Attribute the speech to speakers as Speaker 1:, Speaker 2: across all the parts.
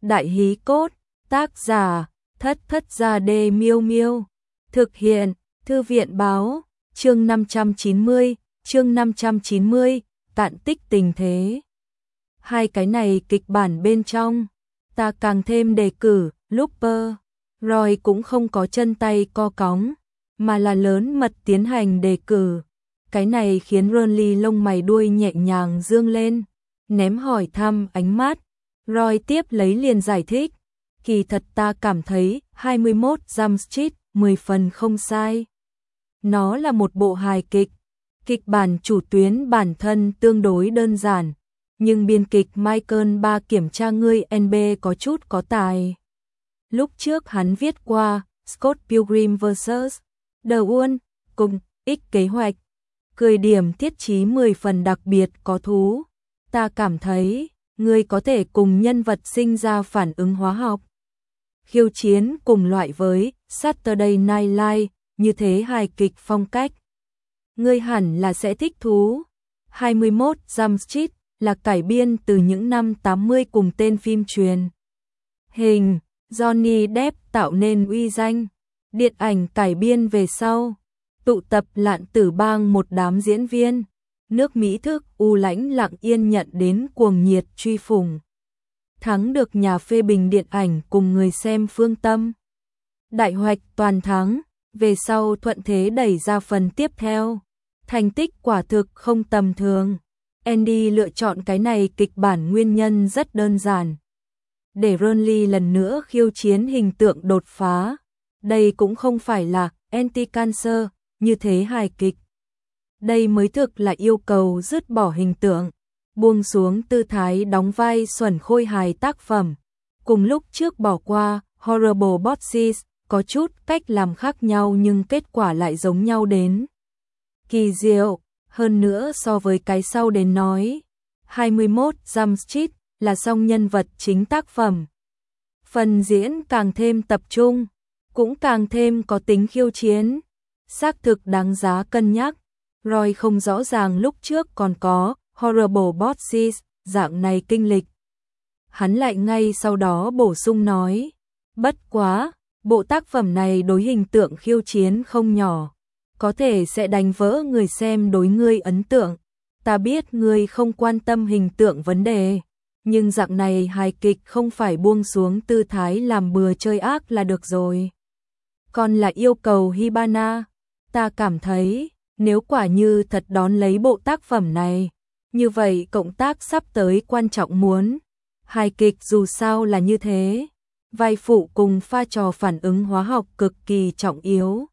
Speaker 1: Đại hí cốt, tác giả, Thất Thất Gia Đê Miêu Miêu. Thực hiện, Thư viện báo, chương 590, cạn tích tình thế. Hai cái này kịch bản bên trong, ta càng thêm đề cử, Looper. Roy cũng không có chân tay co cóng, mà là lớn mật tiến hành đề cử. Cái này khiến Ronly lông mày đuôi nhẹ nhàng dương lên, ném hỏi thăm ánh mắt. Roy tiếp lấy liền giải thích, kỳ thật ta cảm thấy 21 Jump Street 10 phần không sai. Nó là một bộ hài kịch, kịch bản chủ tuyến bản thân tương đối đơn giản, nhưng biên kịch Michael Ba kiểm tra ngươi NB có chút có tài. Lúc trước hắn viết qua Scott Pilgrim vs. The World cùng X kế hoạch, cười điểm thiết chí 10 phần đặc biệt có thú. Ta cảm thấy ngươi có thể cùng nhân vật sinh ra phản ứng hóa học, khiêu chiến cùng loại với Saturday Night Live, như thế hài kịch phong cách. Ngươi hẳn là sẽ thích thú. 21 Jump Street là cải biên từ những năm 80 cùng tên phim truyền hình Johnny Depp tạo nên uy danh. Điện ảnh cải biên về sau, tụ tập Lạn Tử Bang một đám diễn viên, nước Mỹ thức u lãnh lặng yên nhận đến cuồng nhiệt truy phủng, thắng được nhà phê bình điện ảnh cùng người xem phương tâm. Đại hoạch toàn thắng, về sau thuận thế đẩy ra phần tiếp theo. Thành tích quả thực không tầm thường. Andy lựa chọn cái này kịch bản nguyên nhân rất đơn giản, để Ronly lần nữa khiêu chiến hình tượng đột phá. Đây cũng không phải là anti-cancer như thế hài kịch. Đây mới thực là yêu cầu dứt bỏ hình tượng, buông xuống tư thái đóng vai xuẩn khôi hài tác phẩm. Cùng lúc trước bỏ qua Horrible Bosses, có chút cách làm khác nhau nhưng kết quả lại giống nhau đến kỳ diệu. Hơn nữa so với cái sau đến nói, 21 Jump Street là song nhân vật chính tác phẩm. Phần diễn càng thêm tập trung, cũng càng thêm có tính khiêu chiến, xác thực đáng giá cân nhắc. Roy không rõ ràng lúc trước còn có Horrible Bosses dạng này kinh lịch. Hắn lại ngay sau đó bổ sung nói, bất quá, bộ tác phẩm này đối hình tượng khiêu chiến không nhỏ, có thể sẽ đánh vỡ người xem đối ngươi ấn tượng. Ta biết ngươi không quan tâm hình tượng vấn đề, nhưng dạng này hài kịch không phải buông xuống tư thái làm bừa chơi ác là được rồi. Còn là yêu cầu Hibana, ta cảm thấy, nếu quả như thật đón lấy bộ tác phẩm này, như vậy cộng tác sắp tới quan trọng muốn. Hài kịch dù sao là như thế, vai phụ cùng pha trò phản ứng hóa học cực kỳ trọng yếu.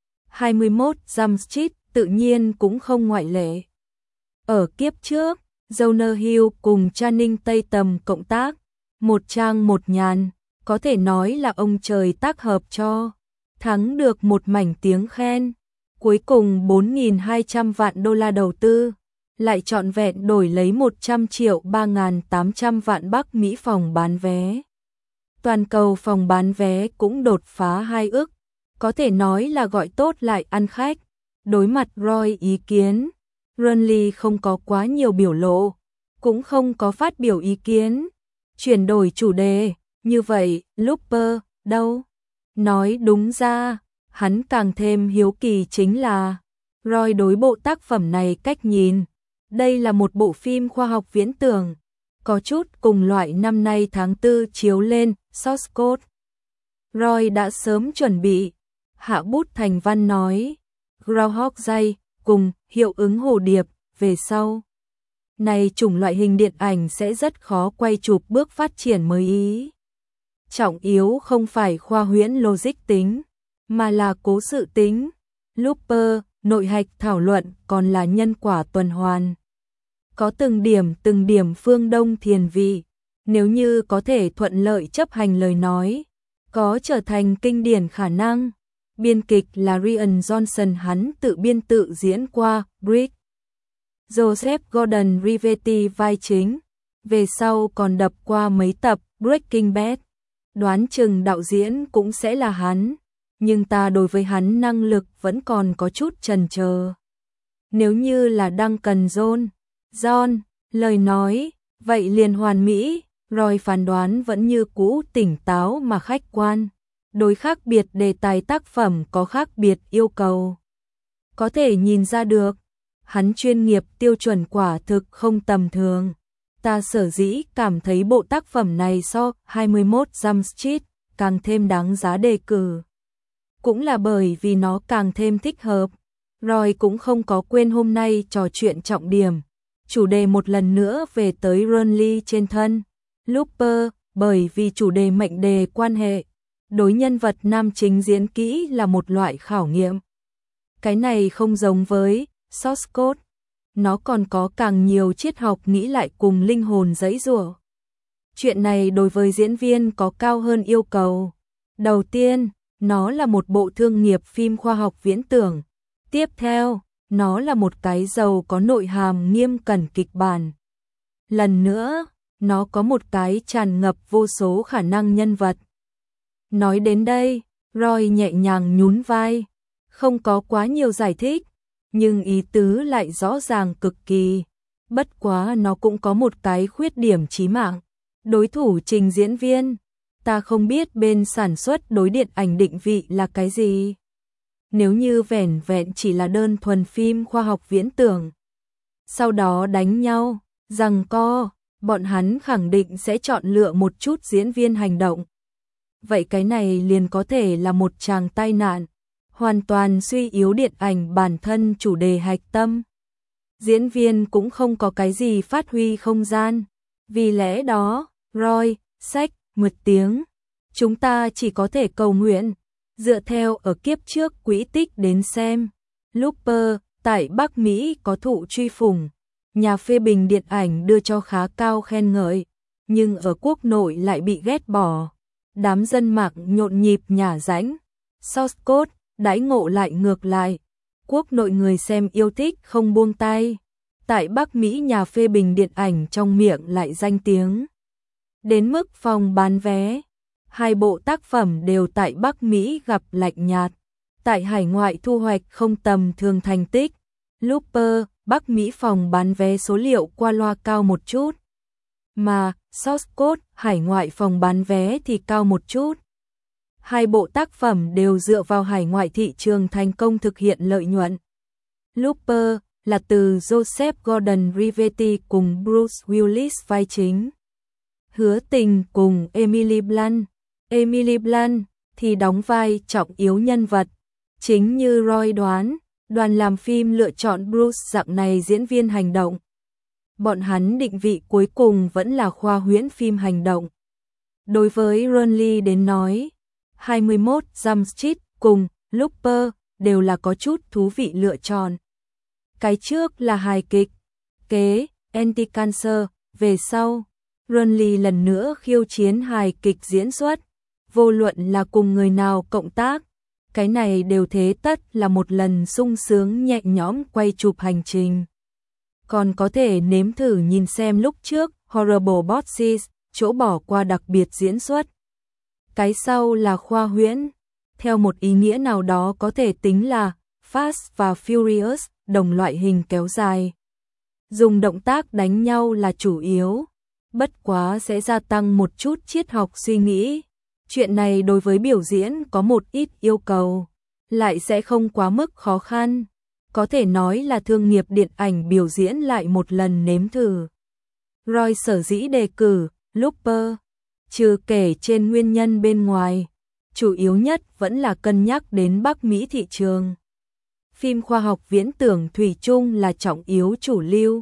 Speaker 1: 21 Jump Street tự nhiên cũng không ngoại lệ. Ở kiếp trước, Jonah Hill cùng Channing Tatum cộng tác, một trang một nhàn, có thể nói là ông trời tác hợp cho, thắng được một mảnh tiếng khen. Cuối cùng 4.200 vạn đô la đầu tư, lại trọn vẹn đổi lấy 100 triệu 3.800 vạn Bắc Mỹ phòng bán vé. Toàn cầu phòng bán vé cũng đột phá 2 ức, có thể nói là gọi tốt lại ăn khách. Đối mặt Roy ý kiến, Ronly không có quá nhiều biểu lộ, cũng không có phát biểu ý kiến. Chuyển đổi chủ đề, như vậy, Looper, đâu? Nói đúng ra, hắn càng thêm hiếu kỳ chính là Roy đối bộ tác phẩm này cách nhìn. Đây là một bộ phim khoa học viễn tưởng, có chút cùng loại năm nay tháng 4 chiếu lên Source Code. Roy đã sớm chuẩn bị, hạ bút thành văn nói, Groundhog Day cùng hiệu ứng hồ điệp về sau. Này chủng loại hình điện ảnh sẽ rất khó quay chụp bước phát triển mới ý. Trọng yếu không phải khoa huyễn logic tính, mà là cố sự tính. Looper, nội hạch thảo luận còn là nhân quả tuần hoàn. Có từng điểm phương đông thiền vị, nếu như có thể thuận lợi chấp hành lời nói, có trở thành kinh điển khả năng. Biên kịch là Rian Johnson, hắn tự biên tự diễn qua Brick. Joseph Gordon-Levitt vai chính, về sau còn đập qua mấy tập Breaking Bad. Đoán chừng đạo diễn cũng sẽ là hắn, nhưng ta đối với hắn năng lực vẫn còn có chút chần chờ. Nếu như là Duncan John, lời nói, vậy liền hoàn mỹ, Roy phán đoán vẫn như cũ tỉnh táo mà khách quan. Đối khác biệt đề tài tác phẩm có khác biệt yêu cầu. Có thể nhìn ra được, hắn chuyên nghiệp tiêu chuẩn quả thực không tầm thường. Ta sở dĩ cảm thấy bộ tác phẩm này so 21 Jump Street càng thêm đáng giá đề cử. Cũng là bởi vì nó càng thêm thích hợp. Roy cũng không có quên hôm nay trò chuyện trọng điểm. Chủ đề một lần nữa về tới Ronly trên thân Looper, bởi vì chủ đề mệnh đề quan hệ đối nhân vật nam chính diễn kỹ là một loại khảo nghiệm. Cái này không giống với source code, nó còn có càng nhiều triết học nghĩ lại cùng linh hồn giãy giụa. Chuyện này đối với diễn viên có cao hơn yêu cầu. Đầu tiên, nó là một bộ thương nghiệp phim khoa học viễn tưởng. Tiếp theo, nó là một cái giàu có nội hàm nghiêm cẩn kịch bản. Lần nữa, nó có một cái tràn ngập vô số khả năng nhân vật. Nói đến đây, Roy nhẹ nhàng nhún vai, không có quá nhiều giải thích, nhưng ý tứ lại rõ ràng cực kỳ. Bất quá nó cũng có một cái khuyết điểm chí mạng. Đối thủ trình diễn viên, ta không biết bên sản xuất đối điện ảnh định vị là cái gì. Nếu như vẻn vẹn chỉ là đơn thuần phim khoa học viễn tưởng, sau đó đánh nhau, giằng co, bọn hắn khẳng định sẽ chọn lựa một chút diễn viên hành động. Vậy cái này liền có thể là một tràng tai nạn, hoàn toàn suy yếu điện ảnh bản thân chủ đề hạch tâm. Diễn viên cũng không có cái gì phát huy không gian. Vì lẽ đó, Roy, sách, một tiếng. Chúng ta chỉ có thể cầu nguyện, dựa theo ở kiếp trước quỹ tích đến xem. Looper, tại Bắc Mỹ có thụ truy phủng. Nhà phê bình điện ảnh đưa cho khá cao khen ngợi, nhưng ở quốc nội lại bị ghét bỏ. Đám dân mạng nhộn nhịp nhả rãnh. Source code, đãi ngộ lại ngược lại. Quốc nội người xem yêu thích không buông tay. Tại Bắc Mỹ nhà phê bình điện ảnh trong miệng lại danh tiếng. Đến mức phòng bán vé, hai bộ tác phẩm đều tại Bắc Mỹ gặp lạnh nhạt. Tại hải ngoại thu hoạch không tầm thường thành tích. Looper, Bắc Mỹ phòng bán vé số liệu qua loa cao một chút. Mà, Source Code, hải ngoại phòng bán vé thì cao một chút. Hai bộ tác phẩm đều dựa vào hải ngoại thị trường thành công thực hiện lợi nhuận. Looper là từ Joseph Gordon-Levitt cùng Bruce Willis vai chính. Hứa Tình cùng Emily Blunt. Emily Blunt thì đóng vai trọng yếu nhân vật. Chính như Roy đoán, đoàn làm phim lựa chọn Bruce dạng này diễn viên hành động. Bọn hắn định vị cuối cùng vẫn là khoa huyễn phim hành động. Đối với Ronly đến nói, 21 Jump Street cùng Looper đều là có chút thú vị lựa chọn. Cái trước là hài kịch, kế, Anti-Cancer, về sau, Ronly lần nữa khiêu chiến hài kịch diễn xuất, vô luận là cùng người nào cộng tác, cái này đều thế tất là một lần sung sướng nhẹ nhõm quay chụp hành trình. Còn có thể nếm thử nhìn xem lúc trước Horrible Bosses, chỗ bỏ qua đặc biệt diễn xuất. Cái sau là khoa huyễn, theo một ý nghĩa nào đó có thể tính là Fast và Furious, đồng loại hình kéo dài. Dùng động tác đánh nhau là chủ yếu, bất quá sẽ gia tăng một chút triết học suy nghĩ. Chuyện này đối với biểu diễn có một ít yêu cầu, lại sẽ không quá mức khó khăn. Có thể nói là thương nghiệp điện ảnh biểu diễn lại một lần nếm thử. Roy sở dĩ đề cử Looper, trừ kể trên nguyên nhân bên ngoài, chủ yếu nhất vẫn là cân nhắc đến Bắc Mỹ thị trường. Phim khoa học viễn tưởng thủy chung là trọng yếu chủ lưu.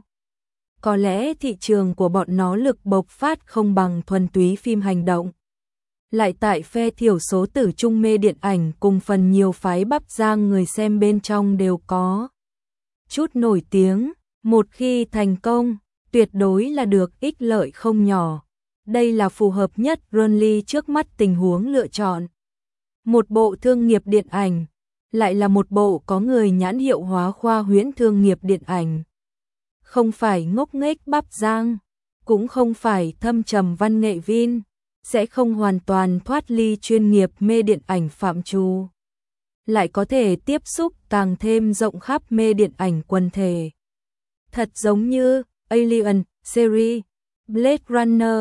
Speaker 1: Có lẽ thị trường của bọn nó lực bộc phát không bằng thuần túy phim hành động. Lại tại phe thiểu số tử trung mê điện ảnh cùng phần nhiều phái bắp giang người xem bên trong đều có chút nổi tiếng, một khi thành công, tuyệt đối là được ích lợi không nhỏ. Đây là phù hợp nhất Ronly trước mắt tình huống lựa chọn. Một bộ thương nghiệp điện ảnh, lại là một bộ có người nhãn hiệu hóa khoa huyễn thương nghiệp điện ảnh. Không phải ngốc nghếch bắp giang, cũng không phải thâm trầm văn nghệ vin, sẽ không hoàn toàn thoát ly chuyên nghiệp mê điện ảnh phạm trù. Lại có thể tiếp xúc càng thêm rộng khắp mê điện ảnh quần thể. Thật giống như Alien series, Blade Runner,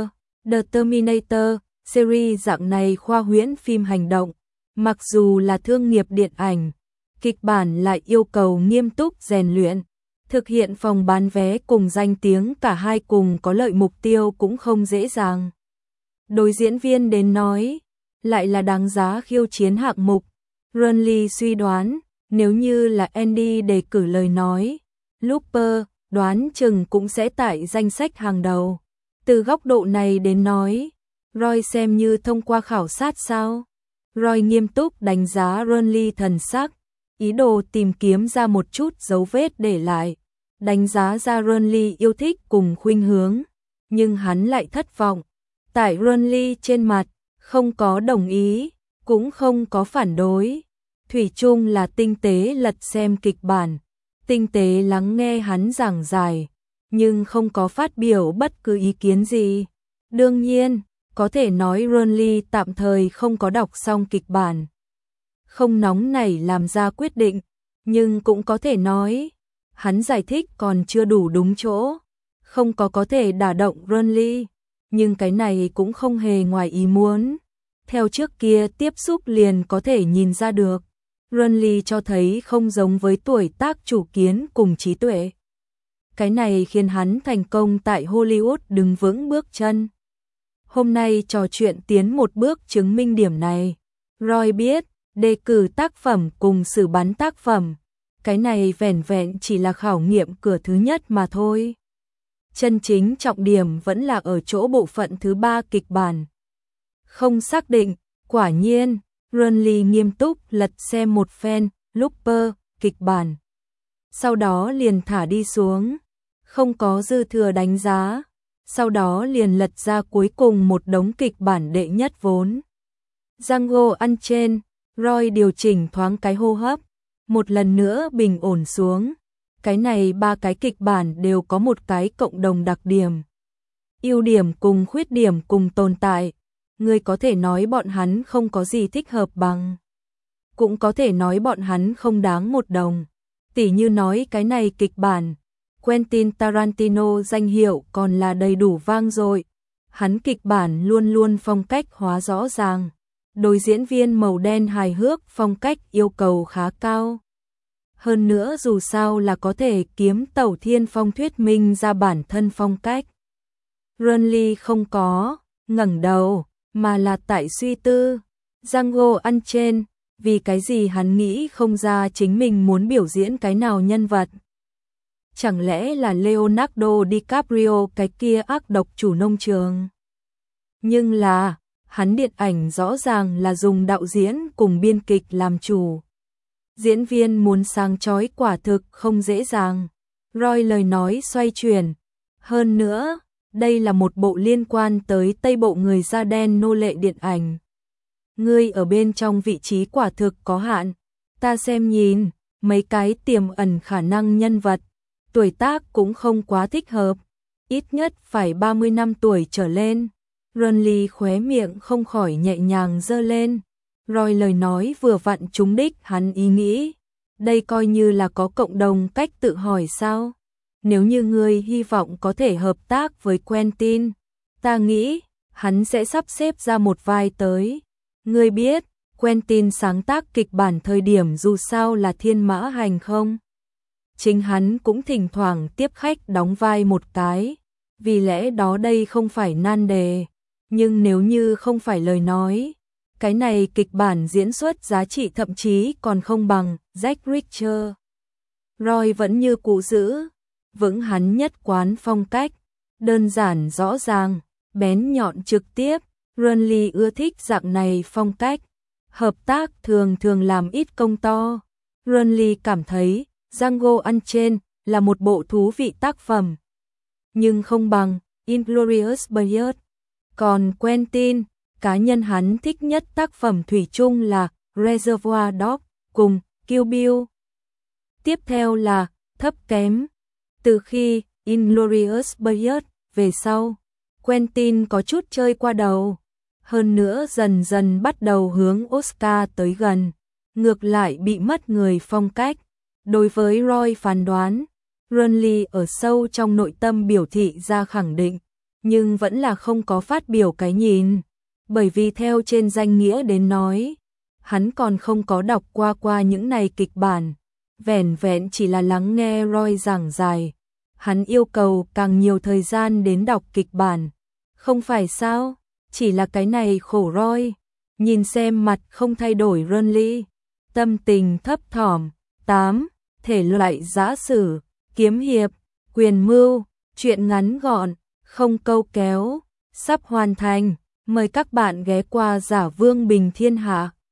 Speaker 1: The Terminator series dạng này khoa huyễn phim hành động, mặc dù là thương nghiệp điện ảnh, kịch bản lại yêu cầu nghiêm túc rèn luyện, thực hiện phòng bán vé cùng danh tiếng cả hai cùng có lợi mục tiêu cũng không dễ dàng. Đối diễn viên đến nói, lại là đáng giá khiêu chiến hạng mục. Renly suy đoán, nếu như là Andy đề cử lời nói, Looper đoán chừng cũng sẽ tại danh sách hàng đầu. Từ góc độ này đến nói, Roy xem như thông qua khảo sát sao? Roy nghiêm túc đánh giá Renly thần sắc, ý đồ tìm kiếm ra một chút dấu vết để lại, đánh giá ra Renly yêu thích cùng khuynh hướng, nhưng hắn lại thất vọng. Tại Renly trên mặt, không có đồng ý, cũng không có phản đối. Thủy chung là tinh tế lật xem kịch bản, tinh tế lắng nghe hắn giảng giải, nhưng không có phát biểu bất cứ ý kiến gì. Đương nhiên, có thể nói Renly tạm thời không có đọc xong kịch bản, không nóng nảy làm ra quyết định, nhưng cũng có thể nói, hắn giải thích còn chưa đủ đúng chỗ, không có thể đả động Renly, nhưng cái này cũng không hề ngoài ý muốn. Theo trước kia tiếp xúc liền có thể nhìn ra được, Renly cho thấy không giống với tuổi tác chủ kiến cùng trí tuệ. Cái này khiến hắn thành công tại Hollywood đứng vững bước chân. Hôm nay trò chuyện tiến một bước chứng minh điểm này. Roy biết, đề cử tác phẩm cùng xử bắn tác phẩm, cái này vẻn vẹn chỉ là khảo nghiệm cửa thứ nhất mà thôi. Chân chính trọng điểm vẫn là ở chỗ bộ phận thứ 3 kịch bản. Không xác định, quả nhiên, Renly nghiêm túc lật xem một phen, Looper, kịch bản. Sau đó liền thả đi xuống, không có dư thừa đánh giá, sau đó liền lật ra cuối cùng một đống kịch bản đệ nhất vốn. Django Unchained, Roy điều chỉnh thoáng cái hô hấp, một lần nữa bình ổn xuống. Cái này 3 cái kịch bản đều có một cái cộng đồng đặc điểm. Ưu điểm cùng khuyết điểm cùng tồn tại. Người có thể nói bọn hắn không có gì thích hợp bằng. Cũng có thể nói bọn hắn không đáng một đồng. Tỉ như nói cái này kịch bản, Quentin Tarantino danh hiệu còn là đầy đủ vang dội. Hắn kịch bản luôn luôn phong cách hóa rõ ràng. Đối diễn viên màu đen hài hước phong cách yêu cầu khá cao. Hơn nữa dù sao là có thể kiếm tẩu thiên phong thuyết minh ra bản thân phong cách. Renly không có ngẩng đầu, mà là tại suy tư. Django Unchained, vì cái gì hắn nghĩ không ra chính mình muốn biểu diễn cái nào nhân vật. Chẳng lẽ là Leonardo DiCaprio cái kia ác độc chủ nông trường? Nhưng là, hắn điện ảnh rõ ràng là dùng đạo diễn cùng biên kịch làm chủ. Diễn viên muốn sáng chói quả thực không dễ dàng. Roy lời nói xoay chuyển. Hơn nữa, đây là một bộ liên quan tới Tây Bộ người da đen nô lệ điện ảnh. Ngươi ở bên trong vị trí quả thực có hạn. Ta xem nhìn, mấy cái tiềm ẩn khả năng nhân vật, tuổi tác cũng không quá thích hợp. Ít nhất phải 30 năm tuổi trở lên. Renly khóe miệng không khỏi nhẹ nhàng giơ lên. Roy lời nói vừa vặn trúng đích hắn ý nghĩ. Đây coi như là có cộng đồng cách tự hỏi sao? Nếu như ngươi hy vọng có thể hợp tác với Quentin, ta nghĩ hắn sẽ sắp xếp ra một vai tới. Ngươi biết, Quentin sáng tác kịch bản thời điểm dù sao là thiên mã hành không? Chính hắn cũng thỉnh thoảng tiếp khách đóng vai một cái. Vì lẽ đó đây không phải nan đề. Nhưng nếu như không phải lời nói, cái này kịch bản diễn xuất giá trị thậm chí còn không bằng Jack Reacher. Roy vẫn như cũ giữ vững hắn nhất quán phong cách, đơn giản rõ ràng, bén nhọn trực tiếp. Renly ưa thích dạng này phong cách, hợp tác thường thường làm ít công to. Renly cảm thấy Django Unchained là một bộ thú vị tác phẩm, nhưng không bằng Inglourious Basterds. Còn Quentin, cá nhân hắn thích nhất tác phẩm thủy chung là Reservoir Dogs cùng Kill Bill. Tiếp theo là thấp kém. Từ khi Inglourious Basterds về sau, Quentin có chút chơi qua đầu. Hơn nữa dần dần bắt đầu hướng Oscar tới gần, ngược lại bị mất người phong cách. Đối với Roy phán đoán, Renly ở sâu trong nội tâm biểu thị ra khẳng định, nhưng vẫn là không có phát biểu cái nhìn, bởi vì theo trên danh nghĩa đến nói, hắn còn không có đọc qua những này kịch bản, vẻn vẹn chỉ là lắng nghe Roy giảng giải. Hắn yêu cầu càng nhiều thời gian đến đọc kịch bản, không phải sao? Chỉ là cái này khổ Roy. Nhìn xem mặt không thay đổi Renly, tâm tình thấp thỏm. 8. Thể loại giã sử, kiếm hiệp, quyền mưu, truyện ngắn gọn, không câu kéo, sắp hoàn thành. Mời các bạn ghé qua Giả Vương Bình Thiên Hạ.